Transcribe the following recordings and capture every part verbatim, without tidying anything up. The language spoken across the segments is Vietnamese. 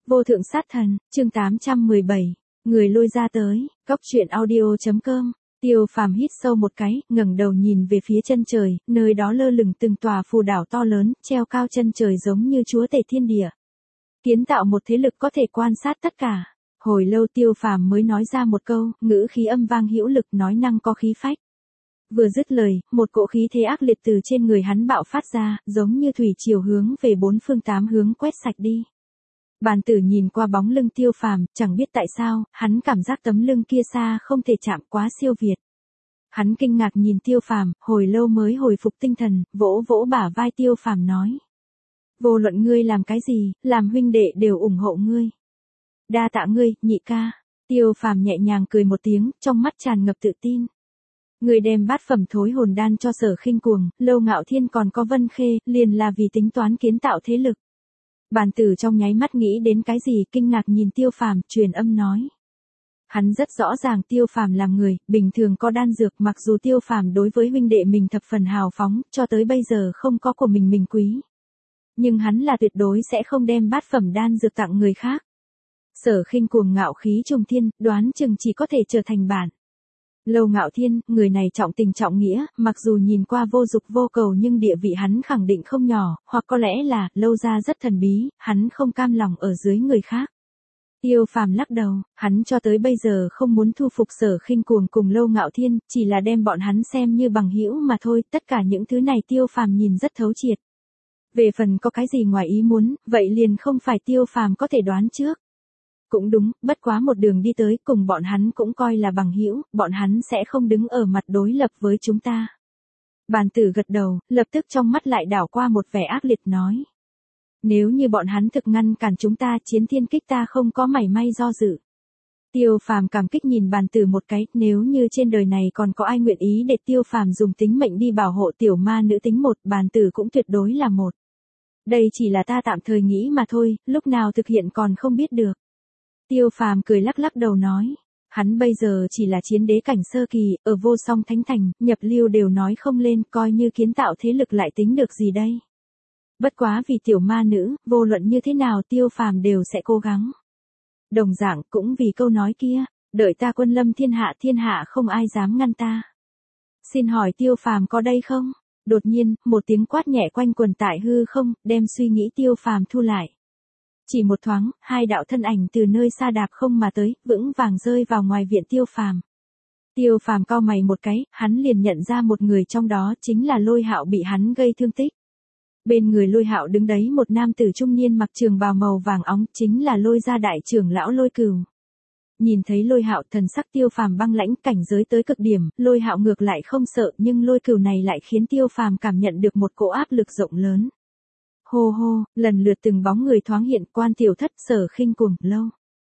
Vô thượng sát thần, chương tám trăm mười bảy, người lôi ra tới, góc truyện audio.com. Tiêu Phàm hít sâu một cái, ngẩng đầu nhìn về phía chân trời, nơi đó lơ lửng từng tòa phù đảo to lớn, treo cao chân trời giống như chúa tể thiên địa. Kiến tạo một thế lực có thể quan sát tất cả. Hồi lâu Tiêu Phàm mới nói ra một câu, ngữ khí âm vang hữu lực, nói năng có khí phách. Vừa dứt lời, một cỗ khí thế ác liệt từ trên người hắn bạo phát ra, giống như thủy triều hướng về bốn phương tám hướng quét sạch đi. Bàn tử nhìn qua bóng lưng Tiêu Phàm, chẳng biết tại sao, hắn cảm giác tấm lưng kia xa không thể chạm, quá siêu việt. Hắn kinh ngạc nhìn Tiêu Phàm, hồi lâu mới hồi phục tinh thần, vỗ vỗ bả vai Tiêu Phàm nói. Vô luận ngươi làm cái gì, làm huynh đệ đều ủng hộ ngươi. Đa tạ ngươi, nhị ca. Tiêu Phàm nhẹ nhàng cười một tiếng, trong mắt tràn ngập tự tin. Ngươi đem bát phẩm thối hồn đan cho Sở Khinh Cuồng, Lâu Ngạo Thiên còn có Vân Khê, liền là vì tính toán kiến tạo thế lực. Bàn tử trong nháy mắt nghĩ đến cái gì, kinh ngạc nhìn Tiêu Phàm, truyền âm nói. Hắn rất rõ ràng Tiêu Phàm làm người, bình thường có đan dược, mặc dù Tiêu Phàm đối với huynh đệ mình thập phần hào phóng, cho tới bây giờ không có của mình mình quý. Nhưng hắn là tuyệt đối sẽ không đem bát phẩm đan dược tặng người khác. Sở Khinh Cuồng ngạo khí trùng thiên, đoán chừng chỉ có thể trở thành bạn. Lâu Ngạo Thiên, người này trọng tình trọng nghĩa, mặc dù nhìn qua vô dục vô cầu nhưng địa vị hắn khẳng định không nhỏ, hoặc có lẽ là, Lâu gia rất thần bí, hắn không cam lòng ở dưới người khác. Tiêu Phàm lắc đầu, hắn cho tới bây giờ không muốn thu phục Sở Khinh Cuồng cùng Lâu Ngạo Thiên, chỉ là đem bọn hắn xem như bằng hữu mà thôi, tất cả những thứ này Tiêu Phàm nhìn rất thấu triệt. Về phần có cái gì ngoài ý muốn, vậy liền không phải Tiêu Phàm có thể đoán trước. Cũng đúng, bất quá một đường đi tới, cùng bọn hắn cũng coi là bằng hữu, bọn hắn sẽ không đứng ở mặt đối lập với chúng ta. Bàn tử gật đầu, lập tức trong mắt lại đảo qua một vẻ ác liệt nói. Nếu như bọn hắn thực ngăn cản chúng ta, chiến thiên kích ta không có mảy may do dự. Tiêu Phàm cảm kích nhìn bàn tử một cái, nếu như trên đời này còn có ai nguyện ý để Tiêu Phàm dùng tính mệnh đi bảo hộ tiểu ma nữ tính một, bàn tử cũng tuyệt đối là một. Đây chỉ là ta tạm thời nghĩ mà thôi, lúc nào thực hiện còn không biết được. Tiêu Phàm cười lắc lắc đầu nói, hắn bây giờ chỉ là chiến đế cảnh sơ kỳ, ở vô song thánh thành, nhập lưu đều nói không lên, coi như kiến tạo thế lực lại tính được gì đây. Bất quá vì tiểu ma nữ, vô luận như thế nào Tiêu Phàm đều sẽ cố gắng. Đồng dạng cũng vì câu nói kia, đợi ta quân lâm thiên hạ, thiên hạ không ai dám ngăn ta. Xin hỏi Tiêu Phàm có đây không? Đột nhiên, một tiếng quát nhẹ quanh quần tại hư không, đem suy nghĩ Tiêu Phàm thu lại. Chỉ một thoáng, hai đạo thân ảnh từ nơi xa đạp không mà tới, vững vàng rơi vào ngoài viện Tiêu Phàm. Tiêu Phàm cau mày một cái, hắn liền nhận ra một người trong đó chính là Lôi Hạo bị hắn gây thương tích. Bên người Lôi Hạo đứng đấy một nam tử trung niên mặc trường bào màu vàng óng, chính là Lôi gia đại trưởng lão Lôi Cửu. Nhìn thấy Lôi Hạo, thần sắc Tiêu Phàm băng lãnh, cảnh giới tới cực điểm, Lôi Hạo ngược lại không sợ, nhưng Lôi Cửu này lại khiến Tiêu Phàm cảm nhận được một cỗ áp lực rộng lớn. Hô hô, lần lượt từng bóng người thoáng hiện, Quan Tiểu Thất, Sở Khinh Cuồng, Lâu.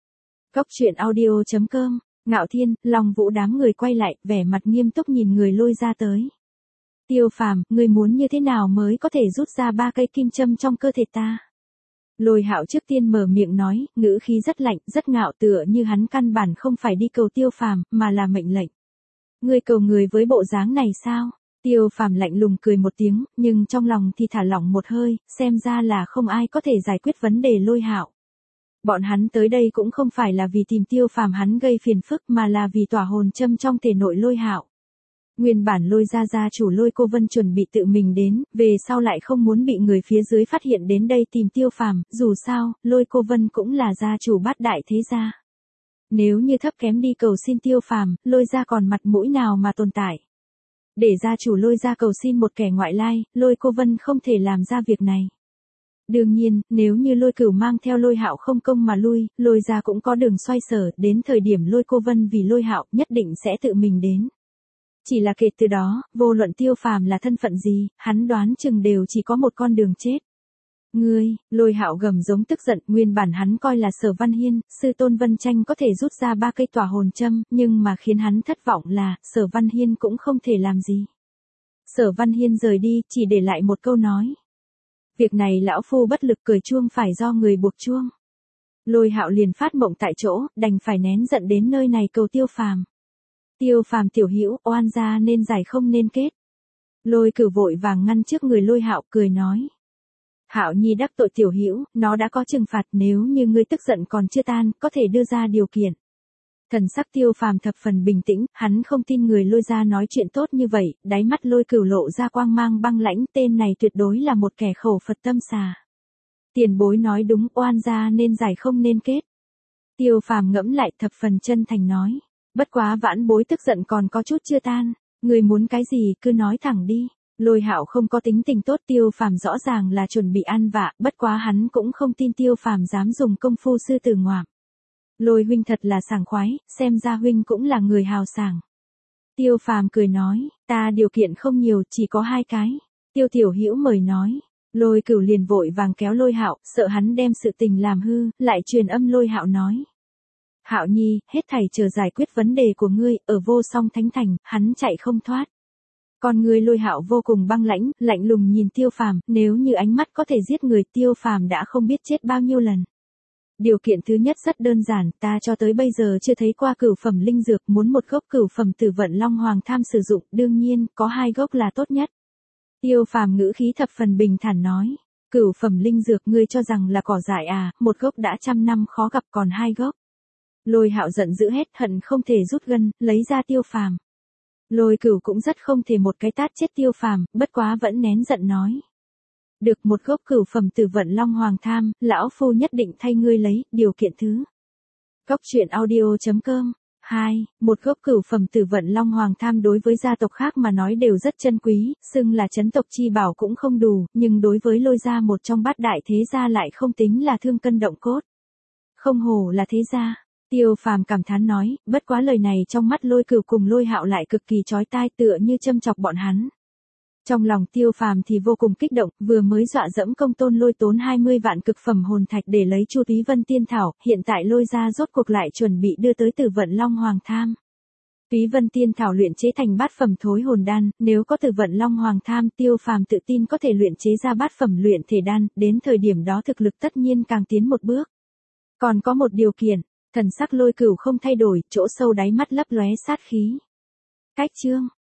Góc truyện audio.com, Ngạo Thiên, Long Vũ đám người quay lại, vẻ mặt nghiêm túc nhìn người Lôi ra tới. Tiêu Phàm, ngươi muốn như thế nào mới có thể rút ra ba cây kim châm trong cơ thể ta? Lôi Hạo trước tiên mở miệng nói, ngữ khí rất lạnh, rất ngạo, tựa như hắn căn bản không phải đi cầu Tiêu Phàm, mà là mệnh lệnh. Ngươi cầu người với bộ dáng này sao? Tiêu Phàm lạnh lùng cười một tiếng, nhưng trong lòng thì thả lỏng một hơi, xem ra là không ai có thể giải quyết vấn đề Lôi Hạo. Bọn hắn tới đây cũng không phải là vì tìm Tiêu Phàm hắn gây phiền phức, mà là vì tỏa hồn châm trong thể nội Lôi Hạo. Nguyên bản Lôi gia gia chủ Lôi Cô Vân chuẩn bị tự mình đến, về sau lại không muốn bị người phía dưới phát hiện đến đây tìm Tiêu Phàm, dù sao, Lôi Cô Vân cũng là gia chủ bát đại thế gia. Nếu như thấp kém đi cầu xin Tiêu Phàm, Lôi gia còn mặt mũi nào mà tồn tại. Để gia chủ Lôi gia cầu xin một kẻ ngoại lai, Lôi Cô Vân không thể làm ra việc này. Đương nhiên, nếu như Lôi Cửu mang theo Lôi Hạo không công mà lui, Lôi gia cũng có đường xoay sở, đến thời điểm Lôi Cô Vân vì Lôi Hạo nhất định sẽ tự mình đến. Chỉ là kể từ đó, vô luận Tiêu Phàm là thân phận gì, hắn đoán chừng đều chỉ có một con đường chết. Ngươi, Lôi Hạo gầm giống tức giận, nguyên bản hắn coi là Sở Văn Hiên, sư tôn Vân Tranh có thể rút ra ba cây tỏa hồn châm, nhưng mà khiến hắn thất vọng là, Sở Văn Hiên cũng không thể làm gì. Sở Văn Hiên rời đi, chỉ để lại một câu nói. Việc này lão phu bất lực, cười chuông phải do người buộc chuông. Lôi Hạo liền phát mộng tại chỗ, đành phải nén giận đến nơi này cầu Tiêu Phàm. Tiêu Phàm tiểu hữu, oan gia nên giải không nên kết. Lôi Cửu vội vàng ngăn trước người Lôi Hạo, cười nói. Hạo Nhi đắc tội Tiểu Hữu, nó đã có trừng phạt, nếu như ngươi tức giận còn chưa tan, có thể đưa ra điều kiện. Thần sắc Tiêu Phàm thập phần bình tĩnh, hắn không tin người Lôi gia nói chuyện tốt như vậy, đáy mắt Lôi Cửu lộ ra quang mang băng lãnh, tên này tuyệt đối là một kẻ khẩu Phật tâm xà. Tiền bối nói đúng, oan gia nên giải không nên kết. Tiêu Phàm ngẫm lại thập phần chân thành nói, bất quá vãn bối tức giận còn có chút chưa tan, người muốn cái gì cứ nói thẳng đi. Lôi Hạo không có tính tình tốt, Tiêu Phàm rõ ràng là chuẩn bị ăn vạ, bất quá hắn cũng không tin Tiêu Phàm dám dùng công phu sư tử ngoạm. Lôi huynh thật là sảng khoái, xem ra huynh cũng là người hào sảng. Tiêu Phàm cười nói, ta điều kiện không nhiều, chỉ có hai cái. Tiêu Tiểu Hữu mời nói. Lôi Cửu liền vội vàng kéo Lôi Hạo, sợ hắn đem sự tình làm hư, lại truyền âm Lôi Hạo nói. Hạo Nhi, hết thảy chờ giải quyết vấn đề của ngươi, ở Vô Song Thánh Thành, hắn chạy không thoát. Còn người Lôi Hạo vô cùng băng lãnh, lạnh lùng nhìn Tiêu Phàm, nếu như ánh mắt có thể giết người, Tiêu Phàm đã không biết chết bao nhiêu lần. Điều kiện thứ nhất rất đơn giản, ta cho tới bây giờ chưa thấy qua cửu phẩm linh dược, muốn một gốc cửu phẩm Tử Vận Long Hoàng Tham sử dụng, đương nhiên, có hai gốc là tốt nhất. Tiêu Phàm ngữ khí thập phần bình thản nói, cửu phẩm linh dược ngươi cho rằng là cỏ dại à, một gốc đã trăm năm khó gặp còn hai gốc. Lôi Hạo giận dữ hết, hận không thể rút gân, lấy ra Tiêu Phàm. Lôi Cửu cũng rất không thể một cái tát chết Tiêu Phàm, bất quá vẫn nén giận nói. Được, một gốc cửu phẩm Tử Vận Long Hoàng Tham, lão phu nhất định thay ngươi lấy, điều kiện thứ. Góc truyện audio chấm com. hai. Một gốc cửu phẩm Tử Vận Long Hoàng Tham đối với gia tộc khác mà nói đều rất chân quý, xưng là chấn tộc chi bảo cũng không đủ, nhưng đối với Lôi gia một trong bát đại thế gia lại không tính là thương cân động cốt. Không hổ là thế gia. Tiêu Phàm cảm thán nói, bất quá lời này trong mắt Lôi Cửu cùng Lôi Hạo lại cực kỳ chói tai, tựa như châm chọc bọn hắn. Trong lòng Tiêu Phàm thì vô cùng kích động, vừa mới dọa dẫm Công Tôn Lôi tốn hai mươi vạn cực phẩm hồn thạch để lấy Chu Túy Vân Tiên Thảo, hiện tại Lôi gia rốt cuộc lại chuẩn bị đưa tới Tử Vận Long Hoàng Tham. Túy Vân Tiên Thảo luyện chế thành bát phẩm thối hồn đan, nếu có Tử Vận Long Hoàng Tham, Tiêu Phàm tự tin có thể luyện chế ra bát phẩm luyện thể đan, đến thời điểm đó thực lực tất nhiên càng tiến một bước. Còn có một điều kiện, thần sắc Lôi Cửu không thay đổi, chỗ sâu đáy mắt lấp lóe sát khí. Cách chương